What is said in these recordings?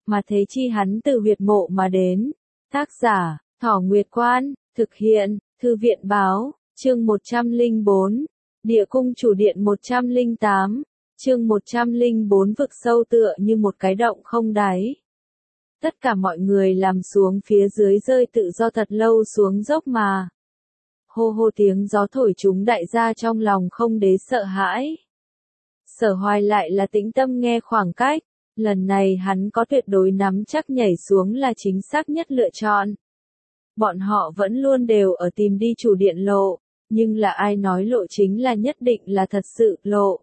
mà thế chi hắn từ huyệt mộ mà đến. Tác giả, Thỏ Nguyệt Quan, thực hiện, Thư viện báo, chương 104, Địa cung chủ điện 108, chương 104 vực sâu tựa như một cái động không đáy. Tất cả mọi người làm xuống phía dưới rơi tự do thật lâu xuống dốc mà. Hô hô tiếng gió thổi chúng đại gia trong lòng không đế sợ hãi. Sở Hoài lại là tĩnh tâm nghe khoảng cách, lần này hắn có tuyệt đối nắm chắc nhảy xuống là chính xác nhất lựa chọn. Bọn họ vẫn luôn đều ở tìm đi chủ điện lộ, nhưng là ai nói lộ chính là nhất định là thật sự lộ.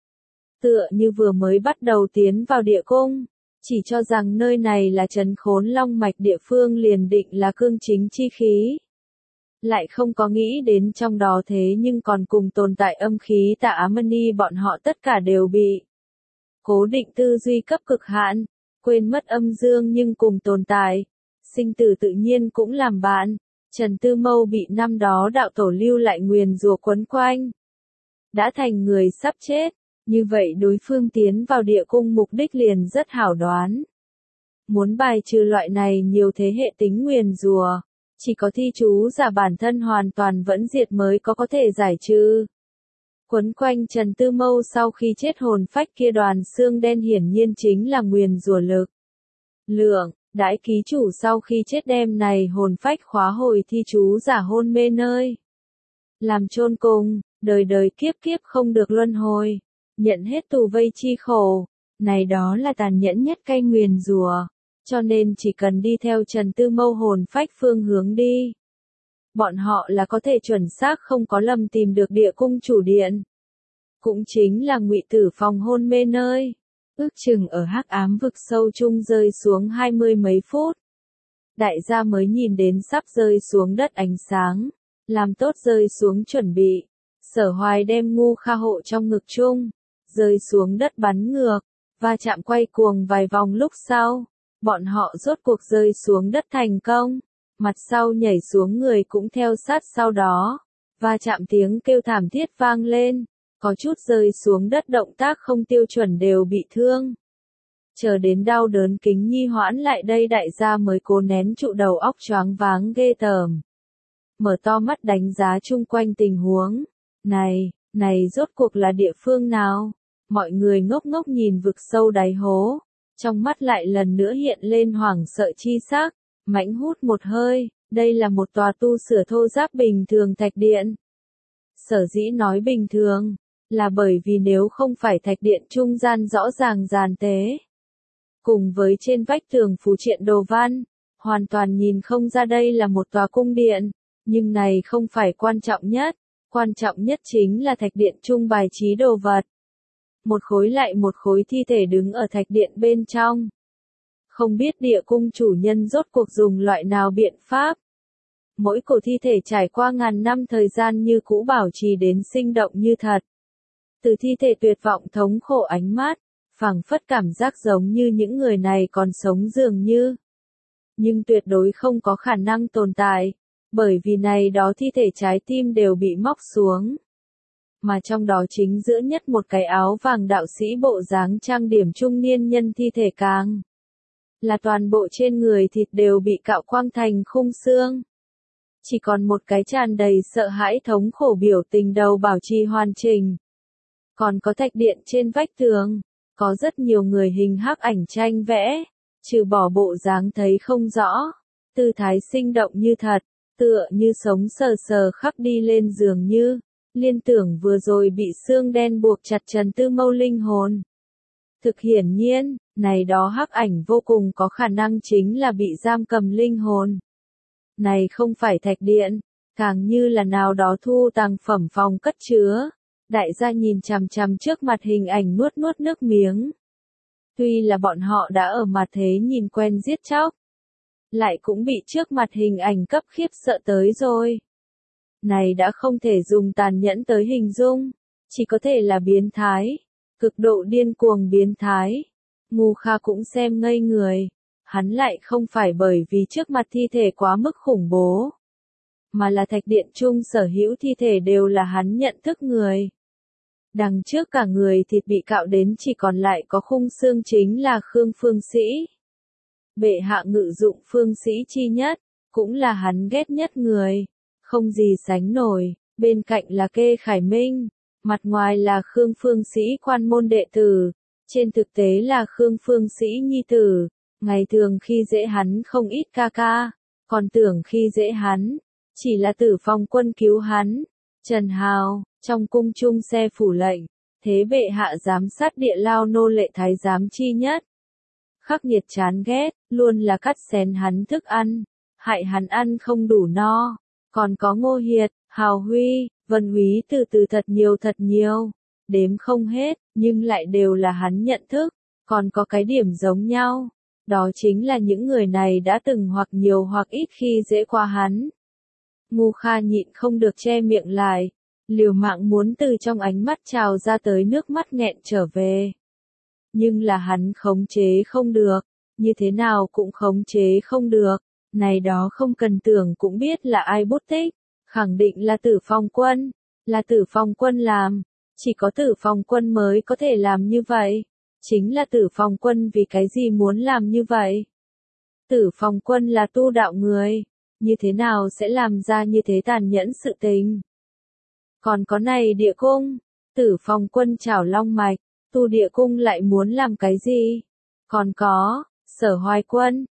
Tựa như vừa mới bắt đầu tiến vào địa cung, chỉ cho rằng nơi này là trấn khốn long mạch địa phương liền định là cương chính chi khí. Lại không có nghĩ đến trong đó thế nhưng còn cùng tồn tại âm khí tà ám ni bọn họ tất cả đều bị cố định tư duy cấp cực hạn, quên mất âm dương nhưng cùng tồn tại, sinh tử tự nhiên cũng làm bạn. Trần Tư Mâu bị năm đó đạo tổ lưu lại nguyền rủa quấn quanh, đã thành người sắp chết, như vậy đối phương tiến vào địa cung mục đích liền rất hảo đoán. Muốn bài trừ loại này nhiều thế hệ tính nguyền rủa, chỉ có thi chú giả bản thân hoàn toàn vẫn diệt mới có thể giải trừ. Quấn quanh Trần Tư Mâu sau khi chết hồn phách kia đoàn xương đen hiển nhiên chính là nguyền rủa lực lượng. Đãi ký chủ sau khi chết đem này hồn phách khóa hồi thi chú giả hôn mê nơi làm chôn cùng, đời đời kiếp kiếp không được luân hồi, nhận hết tù vây chi khổ. Này đó là tàn nhẫn nhất cây nguyền rủa, cho nên chỉ cần đi theo Trần Tư Mâu hồn phách phương hướng đi, bọn họ là có thể chuẩn xác không có lầm tìm được địa cung chủ điện. Cũng chính là Ngụy Tử Phòng hôn mê nơi. Ước chừng ở hắc ám vực sâu chung rơi xuống 20 mấy phút. Đại gia mới nhìn đến sắp rơi xuống đất ánh sáng, làm tốt rơi xuống chuẩn bị. Sở Hoài đem Ngu Kha hộ trong ngực chung, rơi xuống đất bắn ngược, và chạm quay cuồng vài vòng lúc sau, bọn họ rốt cuộc rơi xuống đất thành công, mặt sau nhảy xuống người cũng theo sát sau đó, và chạm tiếng kêu thảm thiết vang lên. Có chút rơi xuống đất động tác không tiêu chuẩn đều bị thương. Chờ đến đau đớn kính nhi hoãn lại đây đại gia mới cố nén trụ đầu óc choáng váng ghê tởm. Mở to mắt đánh giá chung quanh tình huống. Này rốt cuộc là địa phương nào? Mọi người ngốc ngốc nhìn vực sâu đáy hố. Trong mắt lại lần nữa hiện lên hoảng sợ chi sắc. Mãnh hút một hơi, đây là một tòa tu sửa thô ráp bình thường thạch điện. Sở dĩ nói bình thường, là bởi vì nếu không phải thạch điện trung gian rõ ràng giàn tế, cùng với trên vách tường phù triện đồ văn, hoàn toàn nhìn không ra đây là một tòa cung điện, nhưng này không phải quan trọng nhất chính là thạch điện trung bài trí đồ vật. Một khối lại một khối thi thể đứng ở thạch điện bên trong. Không biết địa cung chủ nhân rốt cuộc dùng loại nào biện pháp. Mỗi cổ thi thể trải qua ngàn năm thời gian như cũ bảo trì đến sinh động như thật. Từ thi thể tuyệt vọng thống khổ ánh mắt, phảng phất cảm giác giống như những người này còn sống dường như. Nhưng tuyệt đối không có khả năng tồn tại, bởi vì này đó thi thể trái tim đều bị móc xuống. Mà trong đó chính giữa nhất một cái áo vàng đạo sĩ bộ dáng trang điểm trung niên nhân thi thể càng là toàn bộ trên người thịt đều bị cạo quang thành khung xương. Chỉ còn một cái tràn đầy sợ hãi thống khổ biểu tình đầu bảo trì hoàn chỉnh. Còn có thạch điện trên vách tường, có rất nhiều người hình hắc ảnh tranh vẽ, trừ bỏ bộ dáng thấy không rõ, tư thái sinh động như thật, tựa như sống sờ sờ khắc đi lên dường như, liên tưởng vừa rồi bị xương đen buộc chặt Trần Tư Mâu linh hồn. Thực hiển nhiên, này đó hắc ảnh vô cùng có khả năng chính là bị giam cầm linh hồn. Này không phải thạch điện, càng như là nào đó thu tàng phẩm phòng cất chứa. Đại gia nhìn chằm chằm trước mặt hình ảnh nuốt nước miếng. Tuy là bọn họ đã ở mặt thế nhìn quen giết chóc, lại cũng bị trước mặt hình ảnh cấp khiếp sợ tới rồi. Này đã không thể dùng tàn nhẫn tới hình dung, chỉ có thể là biến thái, cực độ điên cuồng biến thái. Ngu Kha cũng xem ngây người, hắn lại không phải bởi vì trước mặt thi thể quá mức khủng bố, mà là thạch điện chung sở hữu thi thể đều là hắn nhận thức người. Đằng trước cả người thịt bị cạo đến chỉ còn lại có khung xương chính là Khương Phương Sĩ. Bệ hạ ngự dụng phương sĩ chi nhất, cũng là hắn ghét nhất người, không gì sánh nổi, bên cạnh là Kê Khải Minh, mặt ngoài là Khương Phương Sĩ quan môn đệ tử, trên thực tế là Khương Phương Sĩ nhi tử, ngày thường khi dễ hắn không ít ca ca, còn tưởng khi dễ hắn, chỉ là Tử Phong quân cứu hắn. Trần Hào, trong cung chung xe phủ lệnh, thế bệ hạ giám sát địa lao nô lệ thái giám chi nhất. Khắc nghiệt chán ghét, luôn là cắt xén hắn thức ăn, hại hắn ăn không đủ no. Còn có Ngô Hiệt, Hào Huy, Vân Úy từ thật nhiều, đếm không hết, nhưng lại đều là hắn nhận thức. Còn có cái điểm giống nhau, đó chính là những người này đã từng hoặc nhiều hoặc ít khi dễ qua hắn. Ngu Kha nhịn không được che miệng lại, liều mạng muốn từ trong ánh mắt trào ra tới nước mắt nghẹn trở về. Nhưng là hắn khống chế không được, như thế nào cũng khống chế không được, này đó không cần tưởng cũng biết là ai bút tích, khẳng định là Tử Phong quân, là Tử Phong quân làm, chỉ có Tử Phong quân mới có thể làm như vậy, chính là Tử Phong quân vì cái gì muốn làm như vậy. Tử Phong quân là tu đạo người, như thế nào sẽ làm ra như thế tàn nhẫn sự tình. Còn có này địa cung, Tử Phong quân chảo long mạch, tu địa cung lại muốn làm cái gì? Còn có, Sở Hoài quân,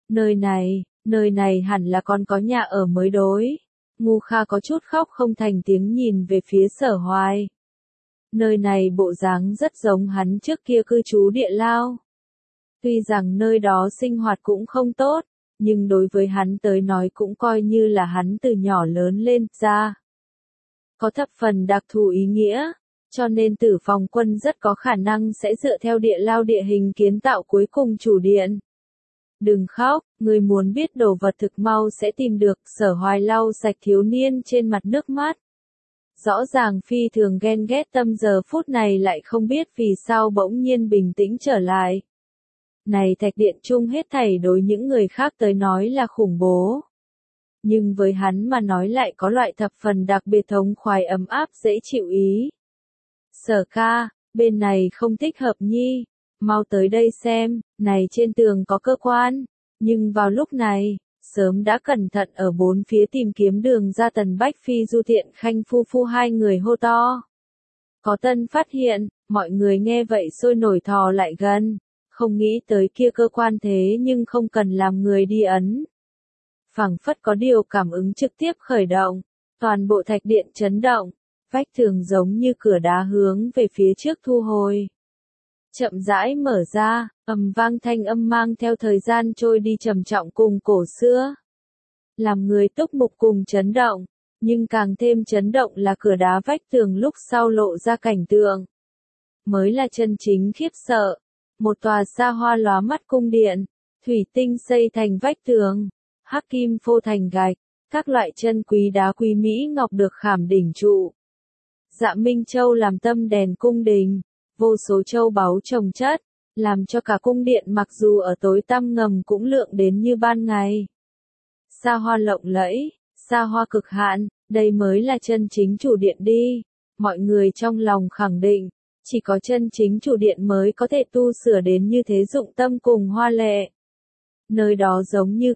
nơi này hẳn là còn có nhà ở mới đối. Ngu Kha có chút khóc không thành tiếng nhìn về phía Sở Hoài. Nơi này bộ dáng rất giống hắn trước kia cư trú địa lao. Tuy rằng nơi đó sinh hoạt cũng không tốt, nhưng đối với hắn tới nói cũng coi như là hắn từ nhỏ lớn lên ra. Có thập phần đặc thù ý nghĩa, cho nên Tử Phong quân rất có khả năng sẽ dựa theo địa lao địa hình kiến tạo cuối cùng chủ điện. Đừng khóc, người muốn biết đồ vật thực mau sẽ tìm được. Sở Hoài lau sạch thiếu niên trên mặt nước mắt. Rõ ràng phi thường ghen ghét tâm giờ phút này lại không biết vì sao bỗng nhiên bình tĩnh trở lại. Này thạch điện chung hết thảy đối những người khác tới nói là khủng bố. Nhưng với hắn mà nói lại có loại thập phần đặc biệt thống khoái ấm áp dễ chịu ý. Sở ca, bên này không thích hợp nhi, mau tới đây xem, này trên tường có cơ quan. Nhưng vào lúc này, sớm đã cẩn thận ở bốn phía tìm kiếm đường ra Tần Bách Phi Du Thiện Khanh phu phu hai người hô to. Có tân phát hiện, mọi người nghe vậy sôi nổi thò lại gần, không nghĩ tới kia cơ quan thế nhưng không cần làm người đi ấn. Phảng phất có điều cảm ứng trực tiếp khởi động, toàn bộ thạch điện chấn động, vách tường giống như cửa đá hướng về phía trước thu hồi. Chậm rãi mở ra, ầm vang thanh âm mang theo thời gian trôi đi trầm trọng cùng cổ xưa. Làm người túc mục cùng chấn động, nhưng càng thêm chấn động là cửa đá vách tường lúc sau lộ ra cảnh tượng. Mới là chân chính khiếp sợ, một tòa xa hoa lóa mắt cung điện, thủy tinh xây thành vách tường, hắc kim phô thành gạch, các loại chân quý đá quý mỹ ngọc được khảm đỉnh trụ. Dạ Minh Châu làm tâm đèn cung đình, vô số châu báu chồng chất, làm cho cả cung điện mặc dù ở tối tăm ngầm cũng lượng đến như ban ngày. Xa hoa lộng lẫy, xa hoa cực hạn, đây mới là chân chính chủ điện đi. Mọi người trong lòng khẳng định, chỉ có chân chính chủ điện mới có thể tu sửa đến như thế dụng tâm cùng hoa lệ. Nơi đó giống như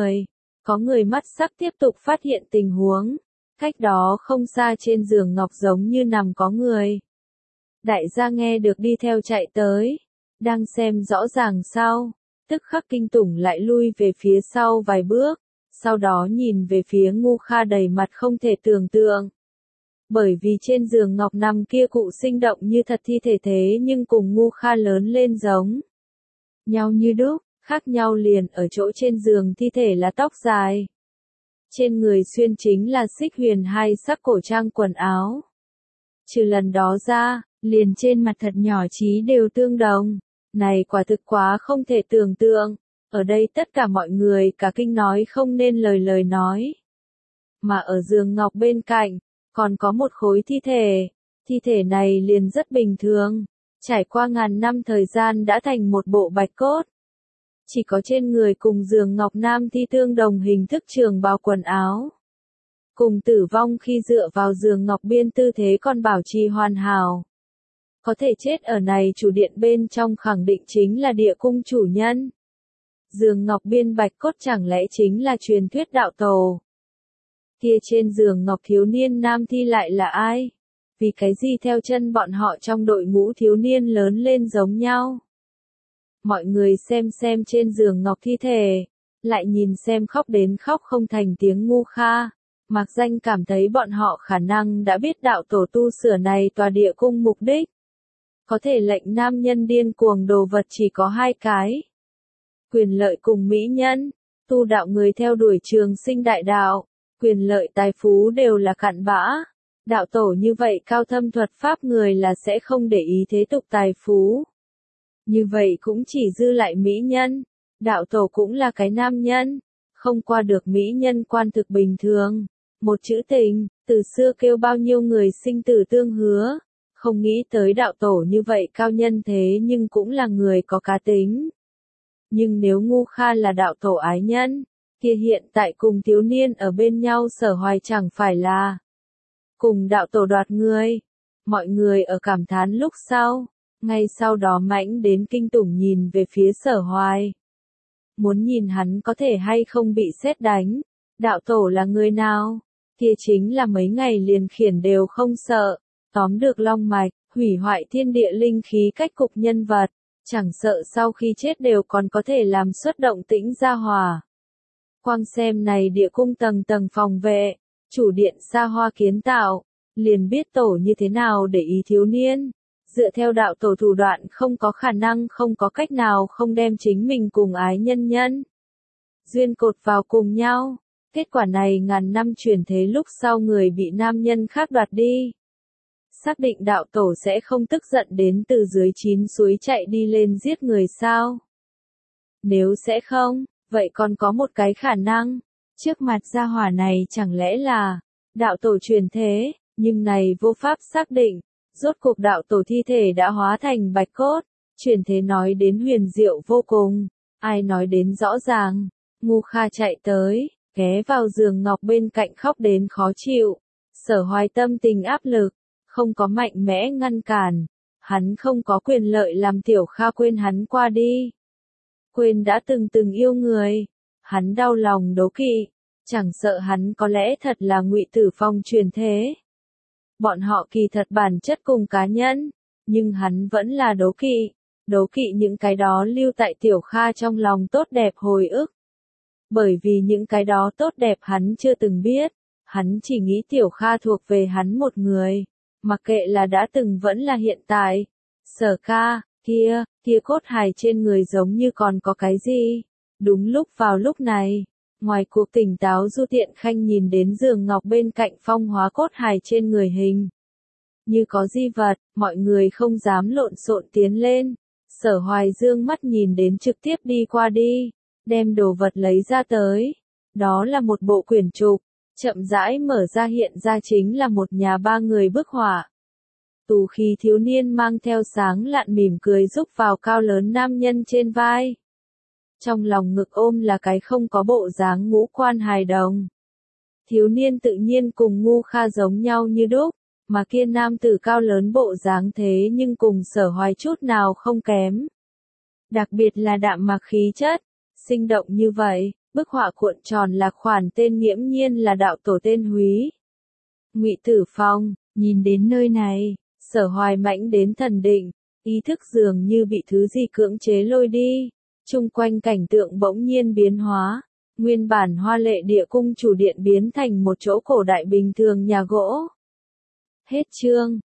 có người mắt sắc tiếp tục phát hiện tình huống. Cách đó không xa trên giường ngọc giống như nằm có người. Đại gia nghe được đi theo chạy tới, đang xem rõ ràng sau, tức khắc kinh tủng lại lui về phía sau vài bước, sau đó nhìn về phía Ngu Kha đầy mặt không thể tưởng tượng. Bởi vì trên giường ngọc nằm kia cụ sinh động như thật thi thể thế nhưng cùng Ngu Kha lớn lên giống nhau như đúc, khác nhau liền ở chỗ trên giường thi thể là tóc dài. Trên người xuyên chính là xích huyền hai sắc cổ trang quần áo. Trừ lần đó ra, liền trên mặt thật nhỏ chí đều tương đồng. Này quả thực quá không thể tưởng tượng. Ở đây tất cả mọi người cả kinh nói không nên lời nói. Mà ở giường ngọc bên cạnh, còn có một khối thi thể. Thi thể này liền rất bình thường. Trải qua ngàn năm thời gian đã thành một bộ bạch cốt. Chỉ có trên người cùng giường ngọc nam thi tương đồng hình thức trường bào quần áo. Cùng tử vong khi dựa vào giường ngọc biên tư thế còn bảo trì hoàn hảo. Có thể chết ở này chủ điện bên trong khẳng định chính là địa cung chủ nhân. Giường ngọc biên bạch cốt chẳng lẽ chính là truyền thuyết đạo tổ? Kia trên giường ngọc thiếu niên nam thi lại là ai? Vì cái gì theo chân bọn họ trong đội ngũ thiếu niên lớn lên giống nhau? Mọi người xem trên giường ngọc thi thể, lại nhìn xem khóc đến khóc không thành tiếng Ngu Kha. Mạc Danh cảm thấy bọn họ khả năng đã biết đạo tổ tu sửa này tòa địa cung mục đích. Có thể lệnh nam nhân điên cuồng đồ vật chỉ có hai cái. Quyền lợi cùng mỹ nhân, tu đạo người theo đuổi trường sinh đại đạo, quyền lợi tài phú đều là cặn bã. Đạo tổ như vậy cao thâm thuật pháp người là sẽ không để ý thế tục tài phú. Như vậy cũng chỉ dư lại mỹ nhân. Đạo tổ cũng là cái nam nhân, không qua được mỹ nhân quan thực bình thường. Một chữ tình, từ xưa kêu bao nhiêu người sinh tử tương hứa. Không nghĩ tới đạo tổ như vậy cao nhân thế nhưng cũng là người có cá tính. Nhưng nếu Ngu Kha là đạo tổ ái nhân, kia hiện tại cùng thiếu niên ở bên nhau Sở Hoài chẳng phải là cùng đạo tổ đoạt người. Mọi người ở cảm thán lúc sau, ngay sau đó mãnh đến kinh tủng nhìn về phía Sở Hoài. Muốn nhìn hắn có thể hay không bị sét đánh. Đạo tổ là người nào? Kia chính là mấy ngày liền khiển đều không sợ, tóm được long mạch, hủy hoại thiên địa linh khí cách cục nhân vật, chẳng sợ sau khi chết đều còn có thể làm xuất động tĩnh gia hỏa. Quang xem này địa cung tầng tầng phòng vệ, chủ điện xa hoa kiến tạo, liền biết tổ như thế nào để ý thiếu niên. Dựa theo đạo tổ thủ đoạn không có khả năng không có cách nào không đem chính mình cùng ái nhân duyên cột vào cùng nhau. Kết quả này ngàn năm truyền thế lúc sau người bị nam nhân khác đoạt đi. Xác định đạo tổ sẽ không tức giận đến từ dưới 9 suối chạy đi lên giết người sao? Nếu sẽ không, vậy còn có một cái khả năng. Trước mặt gia hỏa này chẳng lẽ là đạo tổ truyền thế, nhưng này vô pháp xác định. Rốt cuộc đạo tổ thi thể đã hóa thành bạch cốt, truyền thế nói đến huyền diệu vô cùng, ai nói đến rõ ràng. Ngu Kha chạy tới, ghé vào giường ngọc bên cạnh khóc đến khó chịu. Sở Hoài tâm tình áp lực, không có mạnh mẽ ngăn cản, hắn không có quyền lợi làm Tiểu Kha quên hắn qua đi. Quên đã từng yêu người, hắn đau lòng đố kỵ, chẳng sợ hắn có lẽ thật là Ngụy Tử Phong truyền thế. Bọn họ kỳ thật bản chất cùng cá nhân, nhưng hắn vẫn là đố kỵ những cái đó lưu tại Tiểu Kha trong lòng tốt đẹp hồi ức. Bởi vì những cái đó tốt đẹp hắn chưa từng biết, hắn chỉ nghĩ Tiểu Kha thuộc về hắn một người, mặc kệ là đã từng vẫn là hiện tại. Sở ca, kia cốt hài trên người giống như còn có cái gì. Đúng lúc vào lúc này, ngoài cuộc tỉnh táo Du Tiện Khanh nhìn đến giường ngọc bên cạnh phong hóa cốt hài trên người hình. Như có di vật, mọi người không dám lộn xộn tiến lên. Sở Hoài dương mắt nhìn đến trực tiếp đi qua đi, đem đồ vật lấy ra tới. Đó là một bộ quyển trục, chậm rãi mở ra hiện ra chính là một nhà ba người bức họa. Tù khí thiếu niên mang theo sáng lạn mỉm cười rúc vào cao lớn nam nhân trên vai. Trong lòng ngực ôm là cái không có bộ dáng ngũ quan hài đồng. Thiếu niên tự nhiên cùng Ngu Kha giống nhau như đúc, mà kia nam tử cao lớn bộ dáng thế nhưng cùng Sở Hoài chút nào không kém. Đặc biệt là đạm mạc khí chất, sinh động như vậy, bức họa cuộn tròn là khoản tên nghiễm nhiên là đạo tổ tên Húy. Ngụy Tử Phong, nhìn đến nơi này, Sở Hoài mãnh đến thần định, ý thức dường như bị thứ gì cưỡng chế lôi đi. Chung quanh cảnh tượng bỗng nhiên biến hóa, nguyên bản hoa lệ địa cung chủ điện biến thành một chỗ cổ đại bình thường nhà gỗ. Hết chương.